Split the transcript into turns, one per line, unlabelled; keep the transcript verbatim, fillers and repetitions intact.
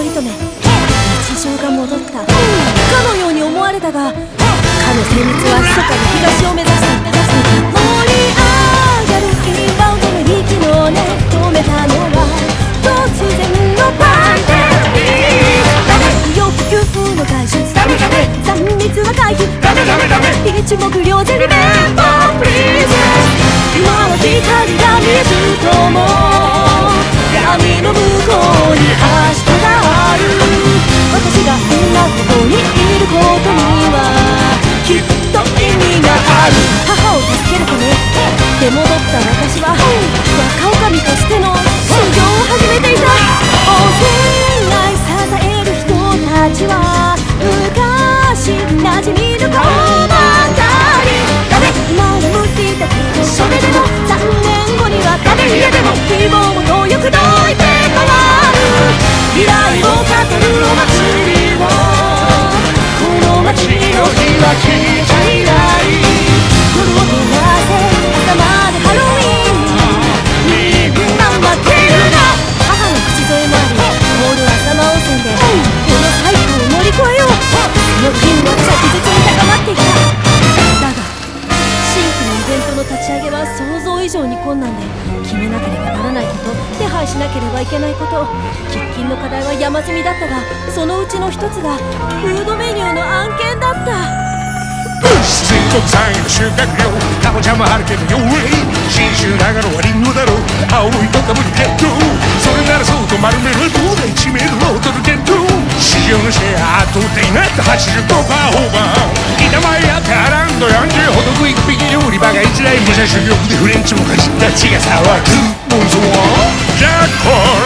取り留め日常が戻ったかのように思われたが、かの精密は密かに東を目指していた。盛り上がるインバウンドの息の根止めたのは突然のパンデミック。不要不急の外出ダメダメ、さん密は回避ダメダメダメ、一目瞭然リメンバープリーズ。今は光が見えずとも闇の向こうに明日がある。私がこんなここにいることにはきっと意味がある。母を助けるため出戻った私は若女将としての修行を始めていた。大勢愛支える人たちは昔馴染みの子ばかり。今は無理だけどそれでもさんねんごにはダメ家でも希望も遠くどいて変わる。未来を語るお祭りをこの街の日は消えちゃいない。夜を照らせ朝までハロウィーン、みんな待ってるな。母の口添えもあり凍る浅間温泉でこのサイクルを乗り越えよう。その機運は着実に高まっていった。だが新規のイベントの立ち上げは想像以上に困難で、決めなければならないこと、手配しなければいけないこと、喫緊の課題は山積みだったが、そのうちの一つがフードメニューの案件だった。
全国産の収穫量かぼちゃもあるけど弱い。信州長野はリンゴだろう、青いとかぶりゲット。それならそうと丸めるどうだいちメートルを取るゲット。市場のシェア圧倒的なはちじゅうごパーセントオーバー。板前やってアラウンドよんじゅうほど食い引き料理場が一台武者修行でフレンチもかじった血が騒ぐ。もうそはじゃあこ